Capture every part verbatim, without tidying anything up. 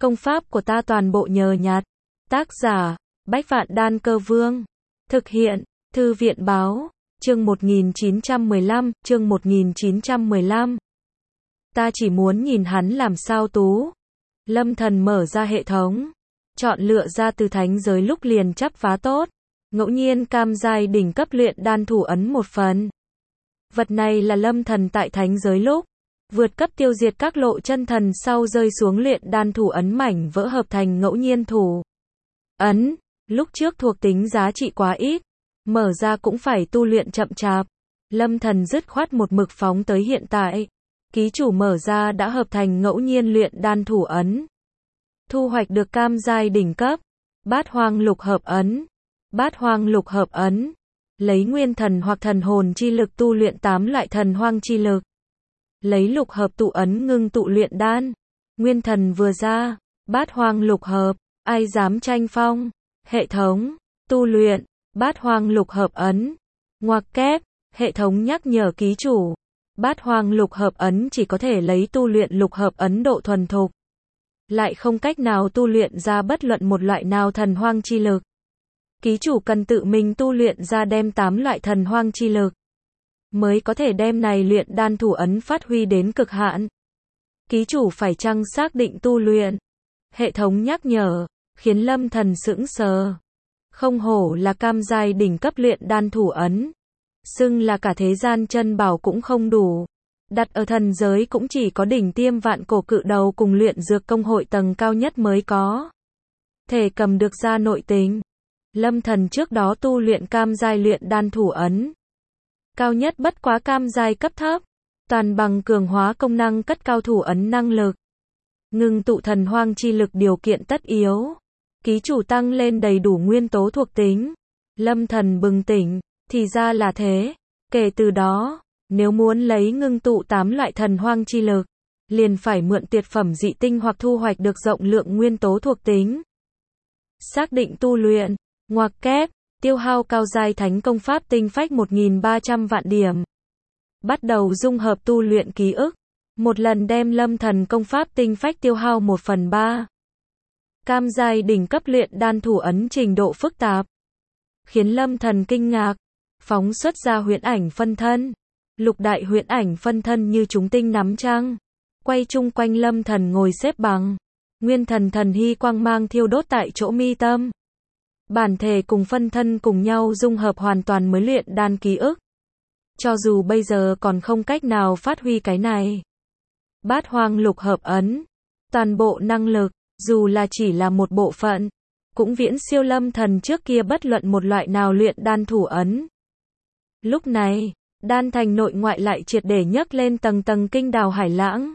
Công pháp của ta toàn bộ nhờ nhặt. Tác giả, Bách Vạn Đan Cơ Vương. Thực hiện, Thư viện Báo. Chương một nghìn chín trăm mười lăm, chương một nghìn chín trăm mười lăm. Ta chỉ muốn nhìn hắn làm sao tú. Lâm Thần mở ra hệ thống. Chọn lựa ra từ thánh giới lúc liền chắp vá tốt. Ngẫu nhiên cam giai đỉnh cấp luyện đan thủ ấn một phần. Vật này là Lâm Thần tại thánh giới lúc vượt cấp tiêu diệt các lộ chân thần sau rơi xuống luyện đan thủ ấn mảnh vỡ hợp thành ngẫu nhiên thủ ấn. Lúc trước thuộc tính giá trị quá ít, mở ra cũng phải tu luyện chậm chạp. Lâm Thần dứt khoát một mực phóng tới hiện tại. Ký chủ mở ra đã hợp thành ngẫu nhiên luyện đan thủ ấn. Thu hoạch được cam giai đỉnh cấp. Bát hoang lục hợp ấn. Bát hoang lục hợp ấn. Lấy nguyên thần hoặc thần hồn chi lực tu luyện tám loại thần hoang chi lực. Lấy lục hợp tụ ấn ngưng tụ luyện đan. Nguyên thần vừa ra. Bát hoang lục hợp. Ai dám tranh phong. Hệ thống. Tu luyện. Bát hoang lục hợp ấn. Ngoặc kép. Hệ thống nhắc nhở ký chủ. Bát hoang lục hợp ấn chỉ có thể lấy tu luyện lục hợp ấn độ thuần thục. Lại không cách nào tu luyện ra bất luận một loại nào thần hoang chi lực. Ký chủ cần tự mình tu luyện ra đem tám loại thần hoang chi lực. Mới có thể đem này luyện đan thủ ấn phát huy đến cực hạn. Ký chủ phải chăng xác định tu luyện. Hệ thống nhắc nhở, khiến Lâm Thần sững sờ. Không hổ là cam giai đỉnh cấp luyện đan thủ ấn. Xưng là cả thế gian chân bảo cũng không đủ. Đặt ở thần giới cũng chỉ có đỉnh tiêm vạn cổ cự đầu cùng luyện dược công hội tầng cao nhất mới có thể cầm được ra nội tình. Lâm Thần trước đó tu luyện cam giai luyện đan thủ ấn. Cao nhất bất quá cam giai cấp thấp. Toàn bằng cường hóa công năng cất cao thủ ấn năng lực. Ngưng tụ thần hoang chi lực điều kiện tất yếu. Ký chủ tăng lên đầy đủ nguyên tố thuộc tính. Lâm Thần bừng tỉnh, thì ra là thế. Kể từ đó, nếu muốn lấy ngưng tụ tám loại thần hoang chi lực, liền phải mượn tuyệt phẩm dị tinh hoặc thu hoạch được rộng lượng nguyên tố thuộc tính. Xác định tu luyện, ngoặc kép, tiêu hao cao giai thánh công pháp tinh phách một nghìn ba trăm vạn điểm. Bắt đầu dung hợp tu luyện ký ức. Một lần đem Lâm Thần công pháp tinh phách tiêu hao một phần ba. Cam giai đỉnh cấp luyện đan thủ ấn trình độ phức tạp. Khiến Lâm Thần kinh ngạc. Phóng xuất ra huyễn ảnh phân thân. Lục đại huyễn ảnh phân thân như chúng tinh nắm trăng. Quay chung quanh Lâm Thần ngồi xếp bằng. Nguyên thần thần hy quang mang thiêu đốt tại chỗ mi tâm. Bản thể cùng phân thân cùng nhau dung hợp hoàn toàn mới luyện đan ký ức. Cho dù bây giờ còn không cách nào phát huy cái này. Bát hoang lục hợp ấn. Toàn bộ năng lực, dù là chỉ là một bộ phận, cũng viễn siêu Lâm Thần trước kia bất luận một loại nào luyện đan thủ ấn. Lúc này, đan thành nội ngoại lại triệt để nhấc lên tầng tầng kinh đào hải lãng.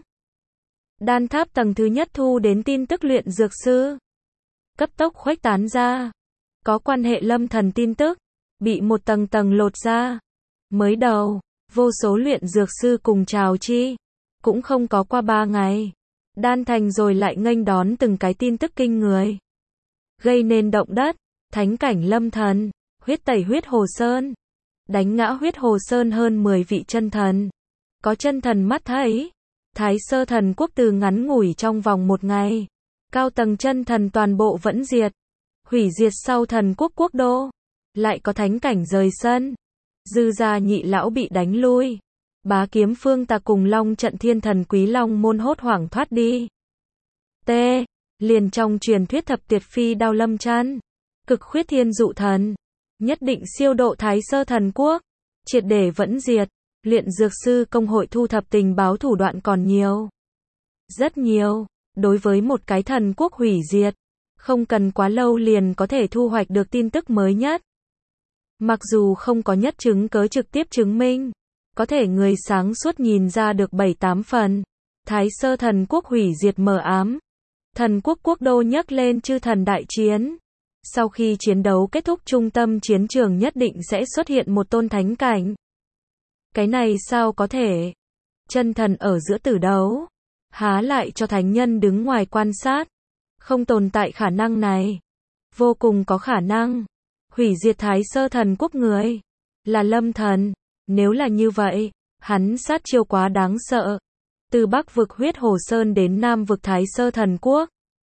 Đan tháp tầng thứ nhất thu đến tin tức luyện dược sư. Cấp tốc khuếch tán ra. Có quan hệ Lâm Thần tin tức, bị một tầng tầng lột ra. Mới đầu, vô số luyện dược sư cùng chào chi. Cũng không có qua ba ngày. Đan thành rồi lại nghênh đón từng cái tin tức kinh người. Gây nên động đất, thánh cảnh Lâm Thần, huyết tẩy huyết hồ sơn. Đánh ngã huyết hồ sơn hơn mười vị chân thần. Có chân thần mắt thấy. Thái sơ thần quốc từ ngắn ngủi trong vòng một ngày. Cao tầng chân thần toàn bộ vẫn diệt. Hủy diệt sau thần quốc quốc đô. Lại có thánh cảnh rời sân. Dư gia nhị lão bị đánh lui. Bá kiếm phương ta cùng long trận thiên thần quý long môn hốt hoảng thoát đi. T. Liền trong truyền thuyết thập tuyệt phi đao lâm chăn. Cực khuyết thiên dụ thần. Nhất định siêu độ thái sơ thần quốc. Triệt để vẫn diệt. Luyện dược sư công hội thu thập tình báo thủ đoạn còn nhiều. Rất nhiều. Đối với một cái thần quốc hủy diệt. Không cần quá lâu liền có thể thu hoạch được tin tức mới nhất. Mặc dù không có nhất chứng cớ trực tiếp chứng minh. Có thể người sáng suốt nhìn ra được bảy tám phần. Thái sơ thần quốc hủy diệt mờ ám. Thần quốc quốc đô nhấc lên chư thần đại chiến. Sau khi chiến đấu kết thúc trung tâm chiến trường nhất định sẽ xuất hiện một tôn thánh cảnh. Cái này sao có thể? Chân thần ở giữa tử đấu. Há lại cho thánh nhân đứng ngoài quan sát. Không tồn tại khả năng này. Vô cùng có khả năng. Hủy diệt thái sơ thần quốc người. Là Lâm Thần. Nếu là như vậy, hắn sát chiêu quá đáng sợ. Từ Bắc vực huyết hồ sơn đến Nam vực thái sơ thần quốc.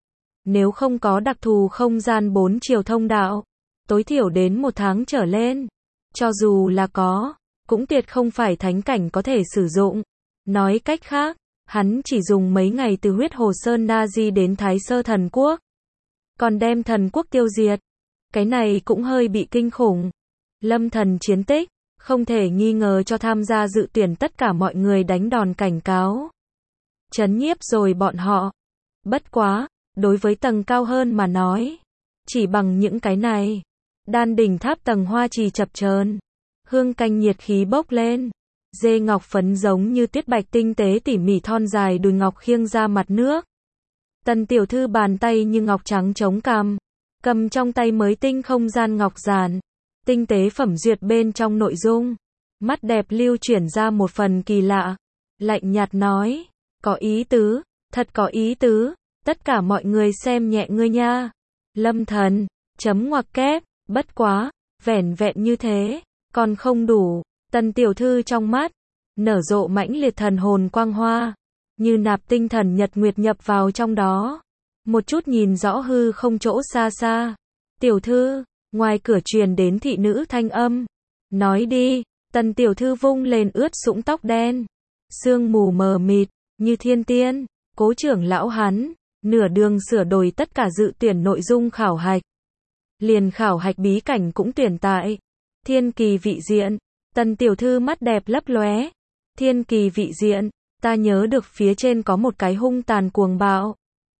Nếu không có đặc thù không gian bốn chiều thông đạo, tối thiểu đến một tháng trở lên. Cho dù là có, cũng tuyệt không phải thánh cảnh có thể sử dụng. Nói cách khác, hắn chỉ dùng mấy ngày từ huyết hồ sơn Na Di đến Thái Sơ thần quốc. Còn đem thần quốc tiêu diệt. Cái này cũng hơi bị kinh khủng. Lâm thần chiến tích, không thể nghi ngờ cho tham gia dự tuyển tất cả mọi người đánh đòn cảnh cáo. Chấn nhiếp rồi bọn họ. Bất quá, đối với tầng cao hơn mà nói, chỉ bằng những cái này, đan đỉnh tháp tầng hoa trì chập chờn, hương canh nhiệt khí bốc lên, dê ngọc phấn giống như tuyết bạch tinh tế tỉ mỉ thon dài đùi ngọc khiêng ra mặt nước. Tần tiểu thư bàn tay như ngọc trắng chống cằm, cầm trong tay mới tinh không gian ngọc giản, tinh tế phẩm duyệt bên trong nội dung, mắt đẹp lưu chuyển ra một phần kỳ lạ, lạnh nhạt nói, có ý tứ, thật có ý tứ, tất cả mọi người xem nhẹ ngươi nha. Lâm thần, chấm ngoặc kép, bất quá, vẻn vẹn như thế, còn không đủ. Tần tiểu thư trong mắt, nở rộ mãnh liệt thần hồn quang hoa, như nạp tinh thần nhật nguyệt nhập vào trong đó. Một chút nhìn rõ hư không chỗ xa xa. Tiểu thư, ngoài cửa truyền đến thị nữ thanh âm. Nói đi, tần tiểu thư vung lên ướt sũng tóc đen. Sương mù mờ mịt, như thiên tiên, cố trưởng lão hắn, nửa đường sửa đổi tất cả dự tuyển nội dung khảo hạch. Liền khảo hạch bí cảnh cũng tuyển tại. Thiên kỳ vị diện, tần tiểu thư mắt đẹp lấp lóe. Thiên kỳ vị diện, ta nhớ được phía trên có một cái hung tàn cuồng bạo.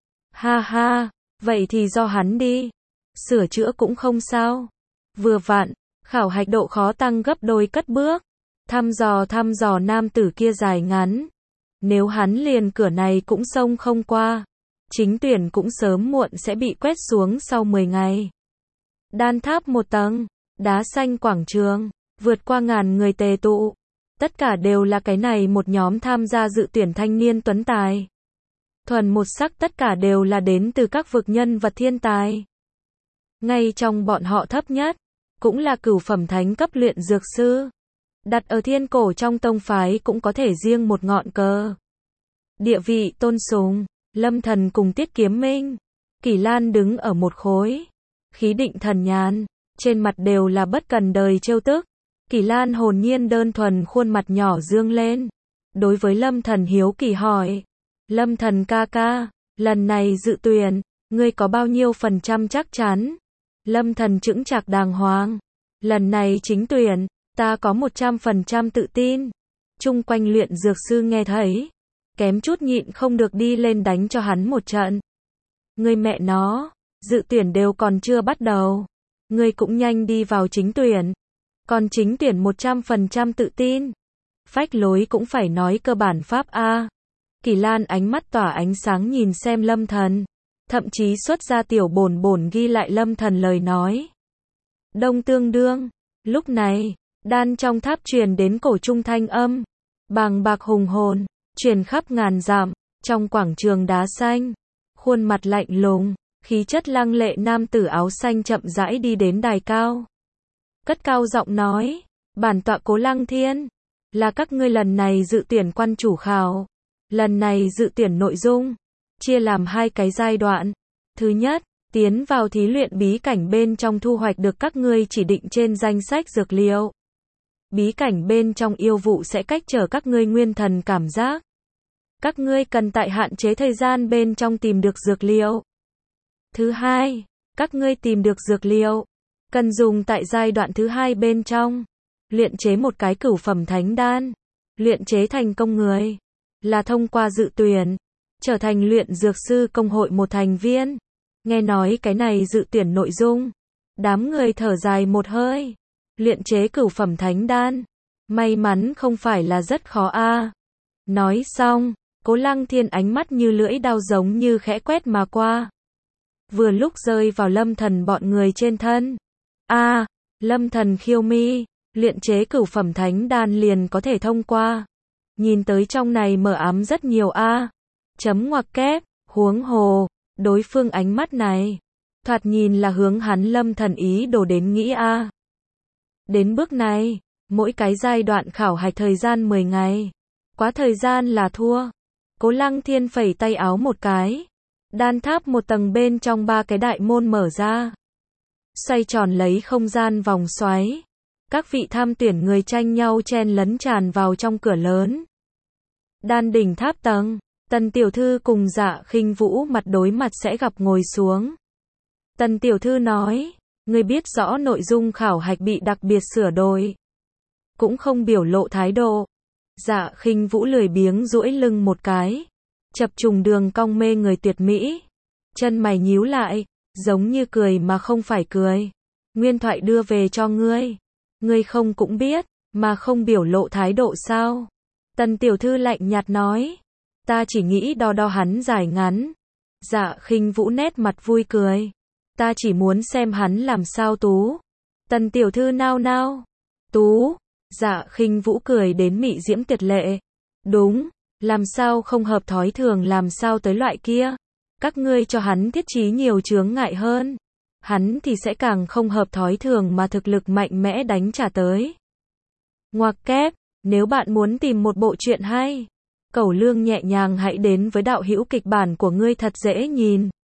Ha ha, vậy thì do hắn đi. Sửa chữa cũng không sao. Vừa vặn, khảo hạch độ khó tăng gấp đôi cất bước. Thăm dò thăm dò nam tử kia dài ngắn. Nếu hắn liền cửa này cũng xông không qua, chính tuyển cũng sớm muộn sẽ bị quét xuống sau mười ngày. Đan tháp một tầng, đá xanh quảng trường, vượt qua ngàn người tề tụ. Tất cả đều là cái này một nhóm tham gia dự tuyển thanh niên tuấn tài. Thuần một sắc tất cả đều là đến từ các vực nhân vật thiên tài. Ngay trong bọn họ thấp nhất, cũng là cửu phẩm thánh cấp luyện dược sư. Đặt ở thiên cổ trong tông phái cũng có thể riêng một ngọn cờ. Địa vị tôn sùng, Lâm thần cùng Tiết Kiếm Minh. Kỷ Lan đứng ở một khối. Khí định thần nhàn, trên mặt đều là bất cần đời trêu tức. Kỷ Lan hồn nhiên đơn thuần khuôn mặt nhỏ dương lên. Đối với Lâm thần hiếu kỳ hỏi. Lâm thần ca ca, lần này dự tuyển, ngươi có bao nhiêu phần trăm chắc chắn? Lâm thần chững chạc đàng hoàng. Lần này chính tuyển, ta có một trăm phần trăm tự tin. Chung quanh luyện dược sư nghe thấy, kém chút nhịn không được đi lên đánh cho hắn một trận. Ngươi mẹ nó, dự tuyển đều còn chưa bắt đầu. Ngươi cũng nhanh đi vào chính tuyển. Còn chính tuyển một trăm phần trăm tự tin. Phách lối cũng phải nói cơ bản pháp A. Kỷ Lan ánh mắt tỏa ánh sáng nhìn xem Lâm thần. Thậm chí xuất ra tiểu bổn bổn ghi lại Lâm thần lời nói. Đông tương đương. Lúc này, đan trong tháp truyền đến cổ trung thanh âm. Bàng bạc hùng hồn, truyền khắp ngàn dặm, trong quảng trường đá xanh. Khuôn mặt lạnh lùng, khí chất lăng lệ nam tử áo xanh chậm rãi đi đến đài cao. Cất cao giọng nói, bản tọa Cố Lăng Thiên, là các ngươi lần này dự tuyển quan chủ khảo. Lần này dự tuyển nội dung, chia làm hai cái giai đoạn. Thứ nhất, tiến vào thí luyện bí cảnh bên trong thu hoạch được các ngươi chỉ định trên danh sách dược liệu. Bí cảnh bên trong yêu vụ sẽ cách trở các ngươi nguyên thần cảm giác. Các ngươi cần tại hạn chế thời gian bên trong tìm được dược liệu. Thứ hai, các ngươi tìm được dược liệu, cần dùng tại giai đoạn thứ hai bên trong. Luyện chế một cái cửu phẩm thánh đan. Luyện chế thành công người, là thông qua dự tuyển, trở thành luyện dược sư công hội một thành viên. Nghe nói cái này dự tuyển nội dung, đám người thở dài một hơi. Luyện chế cửu phẩm thánh đan, may mắn không phải là rất khó a. Nói xong, Cố Lăng Thiên ánh mắt như lưỡi đao giống như khẽ quét mà qua. Vừa lúc rơi vào Lâm thần bọn người trên thân. A, Lâm thần khiêu mi, luyện chế cửu phẩm thánh đan liền có thể thông qua. Nhìn tới trong này mở ám rất nhiều a. Chấm ngoặc kép, huống hồ, đối phương ánh mắt này, thoạt nhìn là hướng hắn Lâm thần ý đồ đến nghĩ a. Đến bước này, mỗi cái giai đoạn khảo hạch thời gian mười ngày. Quá thời gian là thua. Cố Lăng Thiên phẩy tay áo một cái. Đan tháp một tầng bên trong ba cái đại môn mở ra. Xoay tròn lấy không gian vòng xoáy. Các vị tham tuyển người tranh nhau chen lấn tràn vào trong cửa lớn. Đan đỉnh tháp tầng. Tần tiểu thư cùng Dạ Khinh Vũ mặt đối mặt sẽ gặp ngồi xuống. Tần tiểu thư nói, ngươi biết rõ nội dung khảo hạch bị đặc biệt sửa đổi. Cũng không biểu lộ thái độ. Dạ Khinh Vũ lười biếng duỗi lưng một cái. Chập trùng đường cong mê người tuyệt mỹ. Chân mày nhíu lại, giống như cười mà không phải cười. Nguyên thoại đưa về cho ngươi. Ngươi không cũng biết, mà không biểu lộ thái độ sao? Tần tiểu thư lạnh nhạt nói. Ta chỉ nghĩ đo đo hắn dài ngắn. Dạ Khinh Vũ nét mặt vui cười. Ta chỉ muốn xem hắn làm sao tú. Tần tiểu thư nao nao. Tú. Dạ Khinh Vũ cười đến mị diễm tuyệt lệ. Đúng, làm sao không hợp thói thường làm sao tới loại kia. Các ngươi cho hắn thiết trí nhiều chướng ngại hơn. Hắn thì sẽ càng không hợp thói thường mà thực lực mạnh mẽ đánh trả tới. Ngoặc kép, nếu bạn muốn tìm một bộ truyện hay, Cẩu Lương nhẹ nhàng hãy đến với đạo hữu kịch bản của ngươi thật dễ nhìn.